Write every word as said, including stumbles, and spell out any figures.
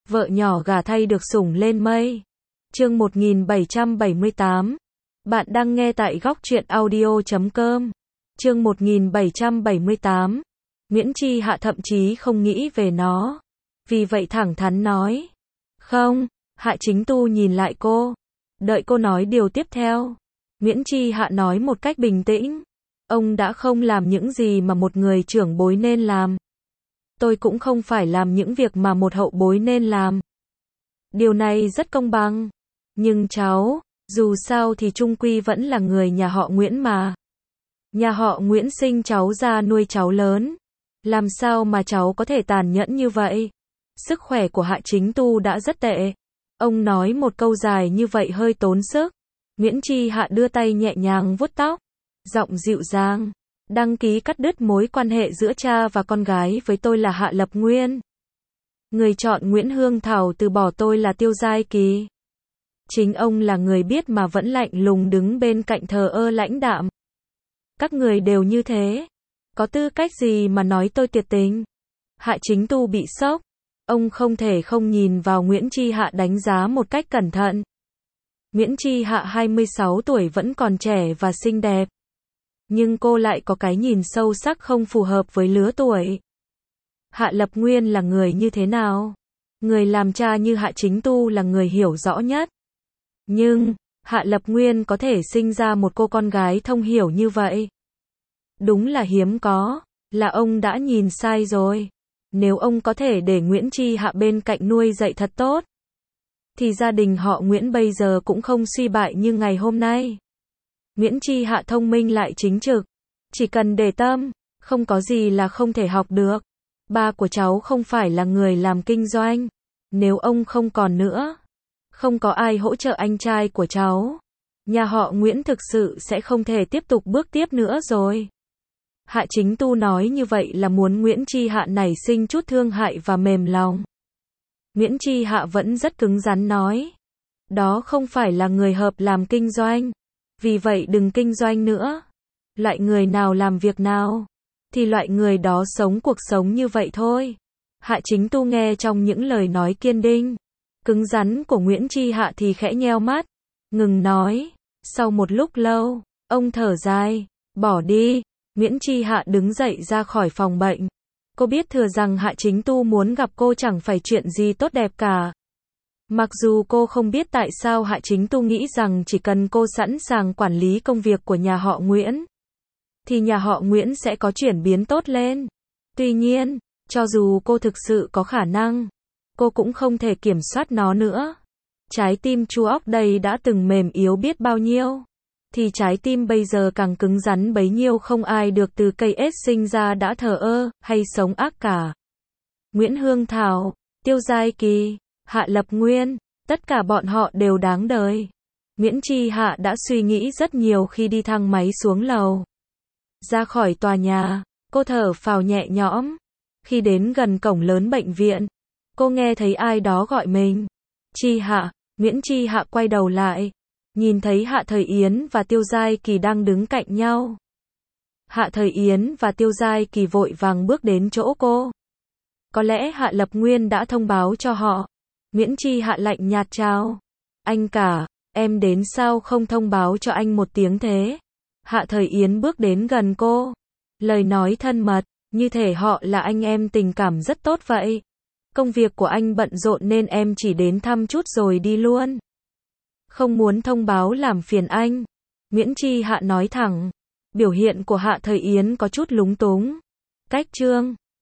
vợ nhỏ gả thay được sủng lên mây. Chương một nghìn bảy trăm bảy mươi tám. Bạn đang nghe tại góc truyện audio chấm com. Chương một nghìn bảy trăm bảy mươi tám. Nguyễn Chi Hạ thậm chí không nghĩ về nó. Vì vậy thẳng thắn nói. Không, Hạ Chính Tu nhìn lại cô. Đợi cô nói điều tiếp theo. Nguyễn Chi Hạ nói một cách bình tĩnh. Ông đã không làm những gì mà một người trưởng bối nên làm. Tôi cũng không phải làm những việc mà một hậu bối nên làm. Điều này rất công bằng. Nhưng cháu, dù sao thì chung quy vẫn là người nhà họ Nguyễn mà. Nhà họ Nguyễn sinh cháu ra nuôi cháu lớn. Làm sao mà cháu có thể tàn nhẫn như vậy? Sức khỏe của Hạ Chính Tu đã rất tệ. Ông nói một câu dài như vậy hơi tốn sức. Nguyễn Chi Hạ đưa tay nhẹ nhàng vuốt tóc. Giọng dịu dàng. Đăng ký cắt đứt mối quan hệ giữa cha và con gái với tôi là Hạ Lập Nguyên. Người chọn Nguyễn Hương Thảo từ bỏ tôi là Tiêu Giai Kỳ. Chính ông là người biết mà vẫn lạnh lùng đứng bên cạnh thờ ơ lãnh đạm. Các người đều như thế. Có tư cách gì mà nói tôi tuyệt tình? Hạ Chính Tu bị sốc. Ông không thể không nhìn vào Nguyễn Chi Hạ đánh giá một cách cẩn thận. Nguyễn Chi Hạ hai mươi sáu tuổi vẫn còn trẻ và xinh đẹp. Nhưng cô lại có cái nhìn sâu sắc không phù hợp với lứa tuổi. Hạ Lập Nguyên là người như thế nào? Người làm cha như Hạ Chính Tu là người hiểu rõ nhất. Nhưng, Hạ Lập Nguyên có thể sinh ra một cô con gái thông hiểu như vậy. Đúng là hiếm có, là ông đã nhìn sai rồi. Nếu ông có thể để Nguyễn Chi Hạ bên cạnh nuôi dạy thật tốt, thì gia đình họ Nguyễn bây giờ cũng không suy bại như ngày hôm nay. Nguyễn Chi Hạ thông minh lại chính trực. Chỉ cần để tâm, không có gì là không thể học được. Ba của cháu không phải là người làm kinh doanh. Nếu ông không còn nữa, không có ai hỗ trợ anh trai của cháu, nhà họ Nguyễn thực sự sẽ không thể tiếp tục bước tiếp nữa rồi. Hạ Chính Tu nói như vậy là muốn Nguyễn Chi Hạ nảy sinh chút thương hại và mềm lòng. Nguyễn Chi Hạ vẫn rất cứng rắn nói. Đó không phải là người hợp làm kinh doanh. Vì vậy đừng kinh doanh nữa. Loại người nào làm việc nào, thì loại người đó sống cuộc sống như vậy thôi. Hạ Chính Tu nghe trong những lời nói kiên định, cứng rắn của Nguyễn Chi Hạ thì khẽ nheo mắt, ngừng nói. Sau một lúc lâu, ông thở dài, bỏ đi. Nguyễn Chi Hạ đứng dậy ra khỏi phòng bệnh. Cô biết thừa rằng Hạ Chính Tu muốn gặp cô chẳng phải chuyện gì tốt đẹp cả. Mặc dù cô không biết tại sao Hạ Chính Tu nghĩ rằng chỉ cần cô sẵn sàng quản lý công việc của nhà họ Nguyễn, thì nhà họ Nguyễn sẽ có chuyển biến tốt lên. Tuy nhiên, cho dù cô thực sự có khả năng, cô cũng không thể kiểm soát nó nữa. Trái tim Chu Óc đây đã từng mềm yếu biết bao nhiêu, thì trái tim bây giờ càng cứng rắn bấy nhiêu. Không ai được từ cây ết sinh ra đã thờ ơ, hay sống ác cả. Nguyễn Hương Thảo, Tiêu Giai Kỳ, Hạ Lập Nguyên, tất cả bọn họ đều đáng đời. Nguyễn Chi Hạ đã suy nghĩ rất nhiều khi đi thang máy xuống lầu. Ra khỏi tòa nhà, cô thở phào nhẹ nhõm. Khi đến gần cổng lớn bệnh viện, cô nghe thấy ai đó gọi mình. Chi Hạ. Nguyễn Chi Hạ quay đầu lại, nhìn thấy Hạ Thời Yến và Tiêu Giai Kỳ đang đứng cạnh nhau. Hạ Thời Yến và Tiêu Giai Kỳ vội vàng bước đến chỗ cô. Có lẽ Hạ Lập Nguyên đã thông báo cho họ. Nguyễn Chi Hạ lạnh nhạt chào. Anh cả, em đến sao không thông báo cho anh một tiếng thế? Hạ Thời Yến bước đến gần cô. Lời nói thân mật, như thể họ là anh em tình cảm rất tốt vậy. Công việc của anh bận rộn nên em chỉ đến thăm chút rồi đi luôn. Không muốn thông báo làm phiền anh. Nguyễn Chi Hạ nói thẳng. Biểu hiện của Hạ Thời Yến có chút lúng túng. Cách trương,